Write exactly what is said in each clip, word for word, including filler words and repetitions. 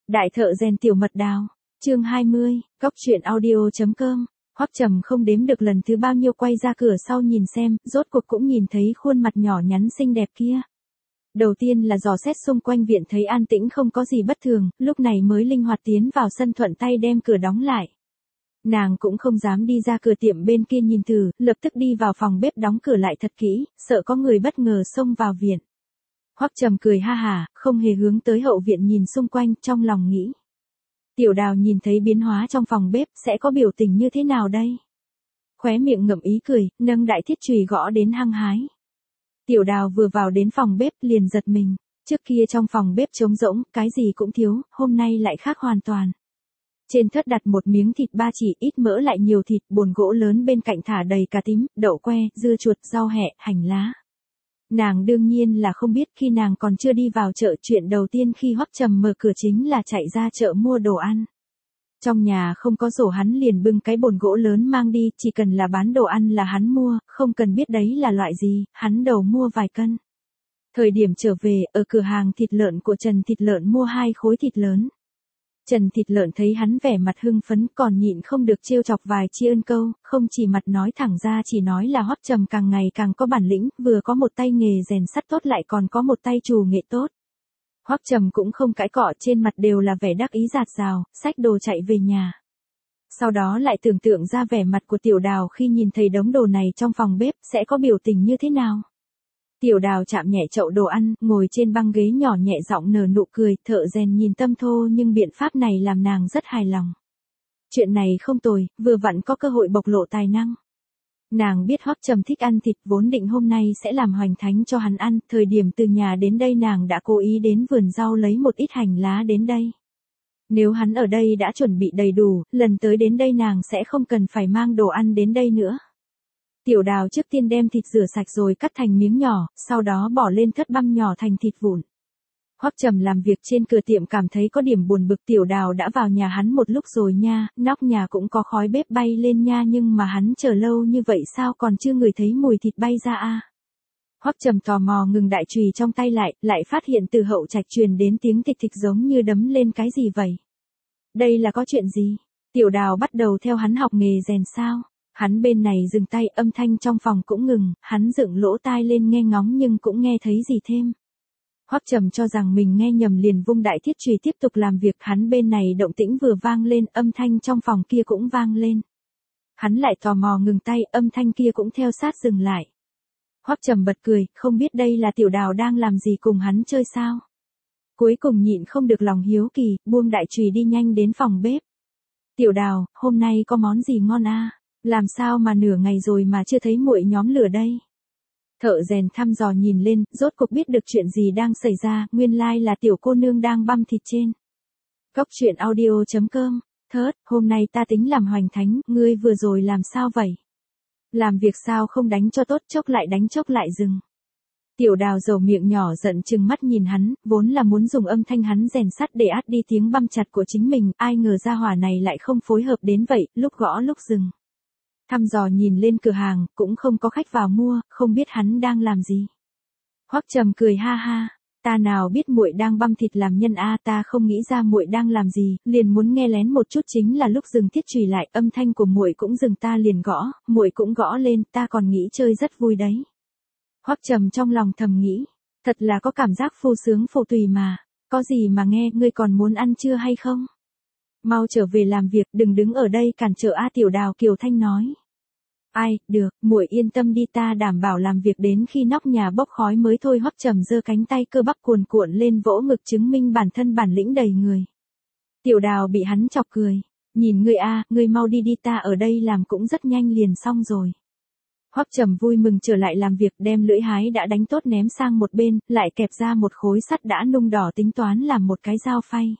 Đại thợ rèn tiểu mật đào, chương hai mươi, góc truyện audio chấm com. Hoắc Trầm không đếm được lần thứ bao nhiêu quay ra cửa sau nhìn xem, rốt cuộc cũng nhìn thấy khuôn mặt nhỏ nhắn xinh đẹp kia. Đầu tiên là dò xét xung quanh viện thấy an tĩnh không có gì bất thường, lúc này mới linh hoạt tiến vào sân thuận tay đem cửa đóng lại. Nàng cũng không dám đi ra cửa tiệm bên kia nhìn thử, lập tức đi vào phòng bếp đóng cửa lại thật kỹ, sợ có người bất ngờ xông vào viện. Hoắc Trầm cười ha hả, không hề hướng tới hậu viện nhìn xung quanh, trong lòng nghĩ. Tiểu Đào nhìn thấy biến hóa trong phòng bếp sẽ có biểu tình như thế nào đây? Khóe miệng ngậm ý cười, nâng đại thiết chùy gõ đến hăng hái. Tiểu Đào vừa vào đến phòng bếp liền giật mình, trước kia trong phòng bếp trống rỗng, cái gì cũng thiếu, hôm nay lại khác hoàn toàn. Trên thớt đặt một miếng thịt ba chỉ, ít mỡ lại nhiều thịt, bồn gỗ lớn bên cạnh thả đầy cà tím, đậu que, dưa chuột, rau hẹ, hành lá. Nàng đương nhiên là không biết khi nàng còn chưa đi vào chợ, chuyện đầu tiên khi Hoắc Trầm mở cửa chính là chạy ra chợ mua đồ ăn. Trong nhà không có rổ hắn liền bưng cái bồn gỗ lớn mang đi, chỉ cần là bán đồ ăn là hắn mua, không cần biết đấy là loại gì, hắn đầu mua vài cân. Thời điểm trở về, ở cửa hàng thịt lợn của Trần Thịt Lợn mua hai khối thịt lớn. Trần Thịt Lợn thấy hắn vẻ mặt hưng phấn còn nhịn không được trêu chọc vài tri ân câu, không chỉ mặt nói thẳng ra chỉ nói là Hoắc Trầm càng ngày càng có bản lĩnh, vừa có một tay nghề rèn sắt tốt lại còn có một tay trù nghệ tốt. Hoắc Trầm cũng không cãi cọ, trên mặt đều là vẻ đắc ý rạt rào, xách đồ chạy về nhà. Sau đó lại tưởng tượng ra vẻ mặt của Tiểu Đào khi nhìn thấy đống đồ này trong phòng bếp sẽ có biểu tình như thế nào. Tiểu Đào chạm nhẹ chậu đồ ăn, ngồi trên băng ghế nhỏ nhẹ giọng nở nụ cười, thợ rèn nhìn tâm thô nhưng biện pháp này làm nàng rất hài lòng. Chuyện này không tồi, vừa vặn có cơ hội bộc lộ tài năng. Nàng biết Hoắc Trầm thích ăn thịt, vốn định hôm nay sẽ làm hoành thánh cho hắn ăn, thời điểm từ nhà đến đây nàng đã cố ý đến vườn rau lấy một ít hành lá đến đây. Nếu hắn ở đây đã chuẩn bị đầy đủ, lần tới đến đây nàng sẽ không cần phải mang đồ ăn đến đây nữa. Tiểu Đào trước tiên đem thịt rửa sạch rồi cắt thành miếng nhỏ, sau đó bỏ lên thớt băm nhỏ thành thịt vụn. Hoắc Trầm làm việc trên cửa tiệm cảm thấy có điểm buồn bực, Tiểu Đào đã vào nhà hắn một lúc rồi nha, nóc nhà cũng có khói bếp bay lên nha, nhưng mà hắn chờ lâu như vậy sao còn chưa ngửi thấy mùi thịt bay ra a? À? Hoắc Trầm tò mò ngừng đại chùy trong tay lại, lại phát hiện từ hậu trạch truyền đến tiếng thịt thịt giống như đấm lên cái gì vậy. Đây là có chuyện gì? Tiểu Đào bắt đầu theo hắn học nghề rèn sao? Hắn bên này dừng tay, âm thanh trong phòng cũng ngừng, hắn dựng lỗ tai lên nghe ngóng nhưng cũng nghe thấy gì thêm. Hoắc Trầm cho rằng mình nghe nhầm liền vung đại thiết chùy tiếp tục làm việc, hắn bên này động tĩnh vừa vang lên, âm thanh trong phòng kia cũng vang lên. Hắn lại tò mò ngừng tay, âm thanh kia cũng theo sát dừng lại. Hoắc Trầm bật cười, không biết đây là Tiểu Đào đang làm gì, cùng hắn chơi sao? Cuối cùng nhịn không được lòng hiếu kỳ, buông đại chùy đi nhanh đến phòng bếp. Tiểu Đào, hôm nay có món gì ngon a? À? Làm sao mà nửa ngày rồi mà chưa thấy muội nhóm lửa đây? Thợ rèn thăm dò nhìn lên, rốt cuộc biết được chuyện gì đang xảy ra, nguyên lai là tiểu cô nương đang băm thịt trên. Góc truyện audio chấm com. Thớt, hôm nay ta tính làm hoành thánh, ngươi vừa rồi làm sao vậy? Làm việc sao không đánh cho tốt, chốc lại đánh chốc lại dừng. Tiểu Đào dầu miệng nhỏ giận trừng mắt nhìn hắn, vốn là muốn dùng âm thanh hắn rèn sắt để át đi tiếng băm chặt của chính mình, ai ngờ ra hỏa này lại không phối hợp đến vậy, lúc gõ lúc dừng. Thăm dò nhìn lên cửa hàng, cũng không có khách vào mua, không biết hắn đang làm gì. Hoắc Trầm cười ha ha, ta nào biết muội đang băm thịt làm nhân a, ta không nghĩ ra muội đang làm gì, liền muốn nghe lén một chút, chính là lúc dừng thiết chùy lại, âm thanh của muội cũng dừng, ta liền gõ, muội cũng gõ lên, ta còn nghĩ chơi rất vui đấy. Hoắc Trầm trong lòng thầm nghĩ, thật là có cảm giác phù sướng phù tùy mà, có gì mà nghe, ngươi còn muốn ăn chưa hay không? Mau trở về làm việc, đừng đứng ở đây cản trở a. Tiểu Đào kiều thanh nói. Ai, được, muội yên tâm đi, ta đảm bảo làm việc đến khi nóc nhà bốc khói mới thôi. Hoắc Trầm giơ cánh tay cơ bắp cuồn cuộn lên vỗ ngực chứng minh bản thân bản lĩnh đầy người. Tiểu Đào bị hắn chọc cười, nhìn ngươi a, ngươi mau đi đi, ta ở đây làm cũng rất nhanh liền xong rồi. Hoắc Trầm vui mừng trở lại làm việc, đem lưỡi hái đã đánh tốt ném sang một bên, lại kẹp ra một khối sắt đã nung đỏ tính toán làm một cái dao phay.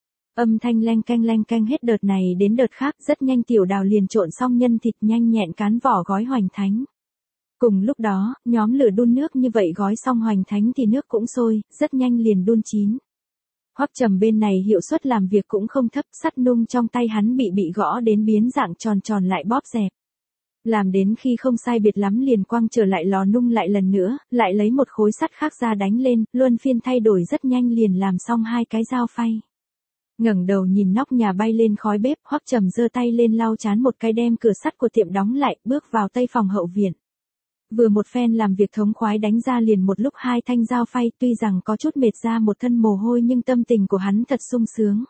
Âm thanh leng keng leng keng hết đợt này đến đợt khác, rất nhanh Tiểu Đào liền trộn xong nhân thịt, nhanh nhẹn cán vỏ gói hoành thánh. Cùng lúc đó, nhóm lửa đun nước như vậy, gói xong hoành thánh thì nước cũng sôi, rất nhanh liền đun chín. Hoắc Trầm bên này hiệu suất làm việc cũng không thấp, sắt nung trong tay hắn bị bị gõ đến biến dạng tròn tròn lại bóp dẹp. Làm đến khi không sai biệt lắm liền quăng trở lại lò nung lại lần nữa, lại lấy một khối sắt khác ra đánh lên, luân phiên thay đổi, rất nhanh liền làm xong hai cái dao phay. Ngẩng đầu nhìn nóc nhà bay lên khói bếp, Hoắc Trầm giơ tay lên lau chán một cái đem cửa sắt của tiệm đóng lại, bước vào tây phòng hậu viện. Vừa một phen làm việc thống khoái đánh ra liền một lúc hai thanh dao phay, tuy rằng có chút mệt ra một thân mồ hôi nhưng tâm tình của hắn thật sung sướng.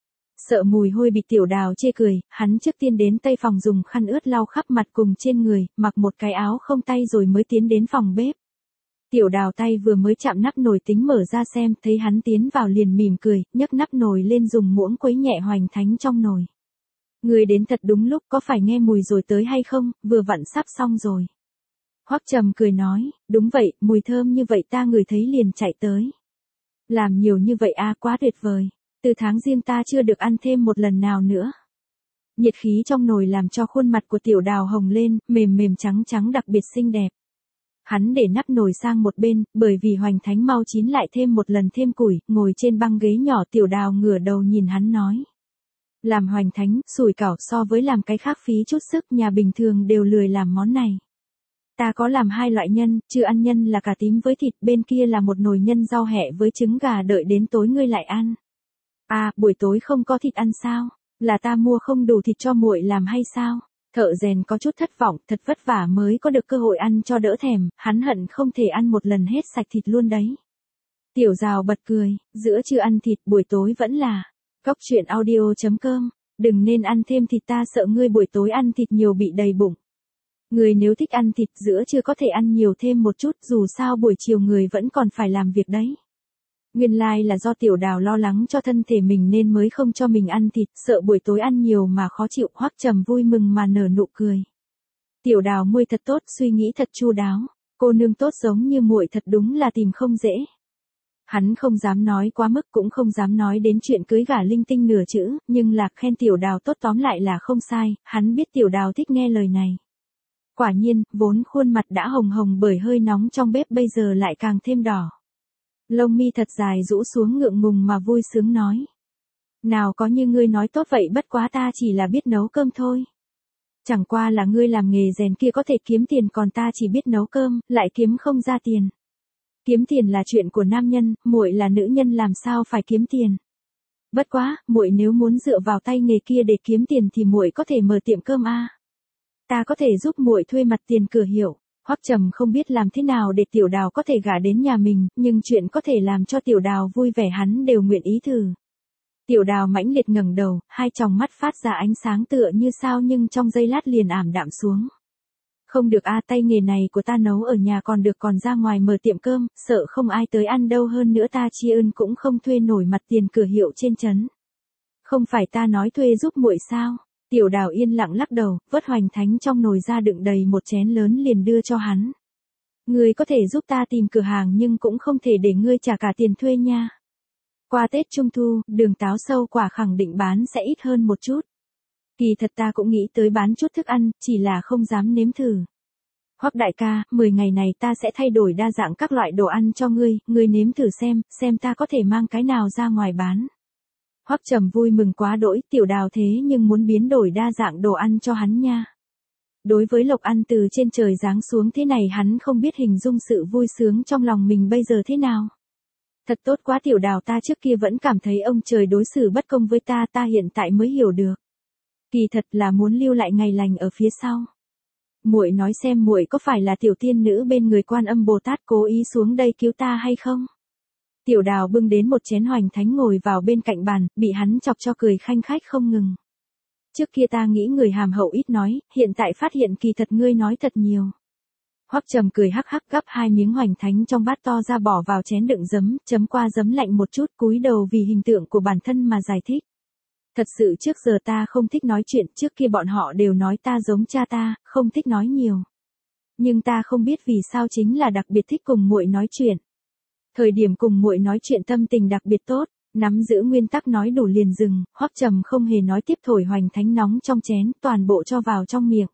Sợ mùi hôi bị Tiểu Đào chê cười, hắn trước tiên đến tây phòng dùng khăn ướt lau khắp mặt cùng trên người, mặc một cái áo không tay rồi mới tiến đến phòng bếp. Tiểu Đào tay vừa mới chạm nắp nồi tính mở ra xem, thấy hắn tiến vào liền mỉm cười, nhấc nắp nồi lên dùng muỗng quấy nhẹ hoành thánh trong nồi. Người đến thật đúng lúc, có phải nghe mùi rồi tới hay không, vừa vặn sắp xong rồi. Hoắc Trầm cười nói, đúng vậy, mùi thơm như vậy ta ngửi thấy liền chạy tới. Làm nhiều như vậy a quá tuyệt vời, từ tháng riêng ta chưa được ăn thêm một lần nào nữa. Nhiệt khí trong nồi làm cho khuôn mặt của Tiểu Đào hồng lên, mềm mềm trắng trắng đặc biệt xinh đẹp. Hắn để nắp nồi sang một bên, bởi vì hoành thánh mau chín lại thêm một lần thêm củi, ngồi trên băng ghế nhỏ. Tiểu Đào ngửa đầu nhìn hắn nói. Làm hoành thánh, sủi cảo so với làm cái khác phí chút sức, nhà bình thường đều lười làm món này. Ta có làm hai loại nhân, chưa ăn nhân là cà tím với thịt, bên kia là một nồi nhân rau hẹ với trứng gà, đợi đến tối ngươi lại ăn. À, buổi tối không có thịt ăn sao? Là ta mua không đủ thịt cho muội làm hay sao? Thợ rèn có chút thất vọng, thật vất vả mới có được cơ hội ăn cho đỡ thèm, hắn hận không thể ăn một lần hết sạch thịt luôn đấy. Tiểu Rào bật cười, giữa trưa ăn thịt, buổi tối vẫn là Cóc Truyện Audio chấm com, đừng nên ăn thêm thịt, ta sợ ngươi buổi tối ăn thịt nhiều bị đầy bụng. Người nếu thích ăn thịt giữa trưa có thể ăn nhiều thêm một chút, dù sao buổi chiều người vẫn còn phải làm việc đấy. Nguyên lai like là do Tiểu Đào lo lắng cho thân thể mình nên mới không cho mình ăn thịt, sợ buổi tối ăn nhiều mà khó chịu. Hoắc Trầm vui mừng mà nở nụ cười. Tiểu Đào muội thật tốt, suy nghĩ thật chu đáo, cô nương tốt giống như muội thật đúng là tìm không dễ. Hắn không dám nói quá mức, cũng không dám nói đến chuyện cưới gả linh tinh nửa chữ, nhưng là khen Tiểu Đào tốt tóm lại là không sai, hắn biết Tiểu Đào thích nghe lời này. Quả nhiên, vốn khuôn mặt đã hồng hồng bởi hơi nóng trong bếp bây giờ lại càng thêm đỏ. Lông mi thật dài rũ xuống ngượng ngùng mà vui sướng nói. Nào có như ngươi nói tốt vậy, bất quá ta chỉ là biết nấu cơm thôi. Chẳng qua là ngươi làm nghề rèn kia có thể kiếm tiền, còn ta chỉ biết nấu cơm, lại kiếm không ra tiền. Kiếm tiền là chuyện của nam nhân, muội là nữ nhân làm sao phải kiếm tiền. Bất quá, muội nếu muốn dựa vào tay nghề kia để kiếm tiền thì muội có thể mở tiệm cơm a. Ta có thể giúp muội thuê mặt tiền cửa hiệu. Hoắc Trầm không biết làm thế nào để Tiểu Đào có thể gả đến nhà mình, nhưng chuyện có thể làm cho Tiểu Đào vui vẻ hắn đều nguyện ý thử. Tiểu Đào mãnh liệt ngẩng đầu, hai tròng mắt phát ra ánh sáng tựa như sao nhưng trong giây lát liền ảm đạm xuống. Không được a, tay nghề này của ta nấu ở nhà còn được, còn ra ngoài mở tiệm cơm, sợ không ai tới ăn đâu, hơn nữa ta tri ân cũng không thuê nổi mặt tiền cửa hiệu trên trấn. Không phải ta nói thuê giúp muội sao? Tiểu Đào yên lặng lắc đầu, vớt hoành thánh trong nồi ra đựng đầy một chén lớn liền đưa cho hắn. Ngươi có thể giúp ta tìm cửa hàng nhưng cũng không thể để ngươi trả cả tiền thuê nha. Qua Tết Trung Thu, đường táo sâu quả khẳng định bán sẽ ít hơn một chút. Kỳ thật ta cũng nghĩ tới bán chút thức ăn, chỉ là không dám nếm thử. Hoắc đại ca, mười ngày này ta sẽ thay đổi đa dạng các loại đồ ăn cho ngươi, ngươi nếm thử xem, xem ta có thể mang cái nào ra ngoài bán. Hoắc Trầm vui mừng quá đỗi, Tiểu Đào thế nhưng muốn biến đổi đa dạng đồ ăn cho hắn nha. Đối với lộc ăn từ trên trời giáng xuống thế này hắn không biết hình dung sự vui sướng trong lòng mình bây giờ thế nào. Thật tốt quá Tiểu Đào, ta trước kia vẫn cảm thấy ông trời đối xử bất công với ta, ta hiện tại mới hiểu được. Kỳ thật là muốn lưu lại ngày lành ở phía sau. Muội nói xem, muội có phải là tiểu tiên nữ bên người Quan Âm Bồ Tát cố ý xuống đây cứu ta hay không? Tiểu Đào bưng đến một chén hoành thánh ngồi vào bên cạnh bàn, bị hắn chọc cho cười khanh khách không ngừng. Trước kia ta nghĩ người hàm hậu ít nói, hiện tại phát hiện kỳ thật ngươi nói thật nhiều. Hoắc Trầm cười hắc hắc gắp hai miếng hoành thánh trong bát to ra bỏ vào chén đựng giấm, chấm qua giấm lạnh một chút, cúi đầu vì hình tượng của bản thân mà giải thích. Thật sự trước giờ ta không thích nói chuyện, trước kia bọn họ đều nói ta giống cha ta, không thích nói nhiều. Nhưng ta không biết vì sao chính là đặc biệt thích cùng muội nói chuyện. Thời điểm cùng muội nói chuyện tâm tình đặc biệt tốt, nắm giữ nguyên tắc nói đủ liền dừng. Hoắc Trầm không hề nói tiếp, thổi hoành thánh nóng trong chén, toàn bộ cho vào trong miệng.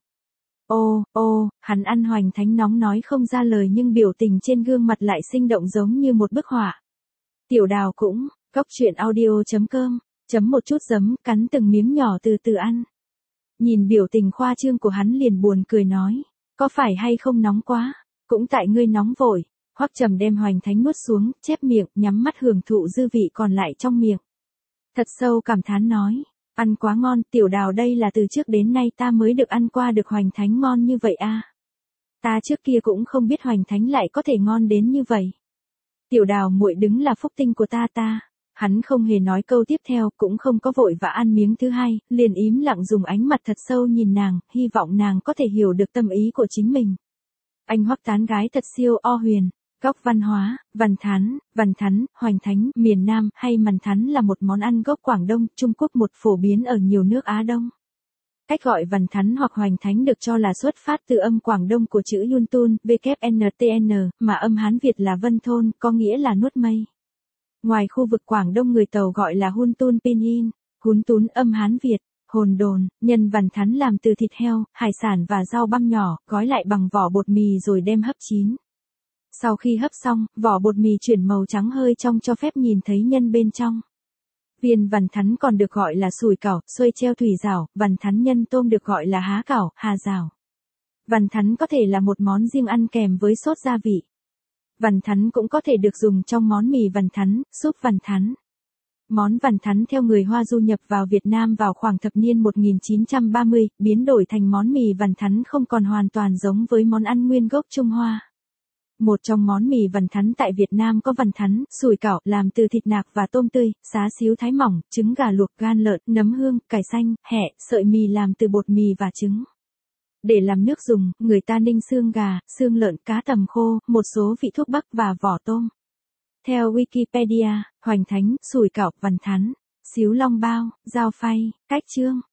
Ô, ô, hắn ăn hoành thánh nóng nói không ra lời nhưng biểu tình trên gương mặt lại sinh động giống như một bức họa. Tiểu Đào cũng, Cóc Truyện Audio chấm com, chấm một chút giấm, cắn từng miếng nhỏ từ từ ăn. Nhìn biểu tình khoa trương của hắn liền buồn cười nói, có phải hay không nóng quá, cũng tại ngươi nóng vội. Hoắc Trầm đem hoành thánh nuốt xuống, chép miệng, nhắm mắt hưởng thụ dư vị còn lại trong miệng. Thật sâu cảm thán nói. Ăn quá ngon, Tiểu Đào đây là từ trước đến nay ta mới được ăn qua được hoành thánh ngon như vậy à. Ta trước kia cũng không biết hoành thánh lại có thể ngon đến như vậy. Tiểu Đào muội đứng là phúc tinh của ta ta. Hắn không hề nói câu tiếp theo, cũng không có vội vã ăn miếng thứ hai, liền im lặng dùng ánh mặt thật sâu nhìn nàng, hy vọng nàng có thể hiểu được tâm ý của chính mình. Anh Hoắc tán gái thật siêu o huyền. Góc văn hóa, Văn Thán, Văn Thắn, Hoành Thánh, miền Nam hay Mằn Thắn là một món ăn gốc Quảng Đông, Trung Quốc một phổ biến ở nhiều nước Á Đông. Cách gọi Văn Thắn hoặc Hoành Thánh được cho là xuất phát từ âm Quảng Đông của chữ Yuntun, vê kép en tê en, mà âm Hán Việt là Vân Thôn, có nghĩa là nuốt mây. Ngoài khu vực Quảng Đông người Tàu gọi là Hun Tun Pinyin, Hun Tún âm Hán Việt, hồn đồn, nhân Văn Thắn làm từ thịt heo, hải sản và rau băm nhỏ, gói lại bằng vỏ bột mì rồi đem hấp chín. Sau khi hấp xong, vỏ bột mì chuyển màu trắng hơi trong cho phép nhìn thấy nhân bên trong. Viên Văn Thắn còn được gọi là sùi cảo, xuôi treo thủy rảo, Văn Thắn nhân tôm được gọi là há cảo, hà rảo. Văn Thắn có thể là một món riêng ăn kèm với sốt gia vị. Văn Thắn cũng có thể được dùng trong món mì Văn Thắn, súp Văn Thắn. Món Văn Thắn theo người Hoa du nhập vào Việt Nam vào khoảng thập niên một nghìn chín trăm ba mươi, biến đổi thành món mì Văn Thắn không còn hoàn toàn giống với món ăn nguyên gốc Trung Hoa. Một trong món mì Văn Thắn tại Việt Nam có Văn Thắn, sùi cảo làm từ thịt nạc và tôm tươi, xá xíu thái mỏng, trứng gà luộc, gan lợn, nấm hương, cải xanh, hẹ, sợi mì làm từ bột mì và trứng. Để làm nước dùng, người ta ninh xương gà, xương lợn, cá tầm khô, một số vị thuốc bắc và vỏ tôm. Theo Wikipedia, Hoành Thánh, sùi cảo, Văn Thắn, xíu long bao, dao phay, cách chương.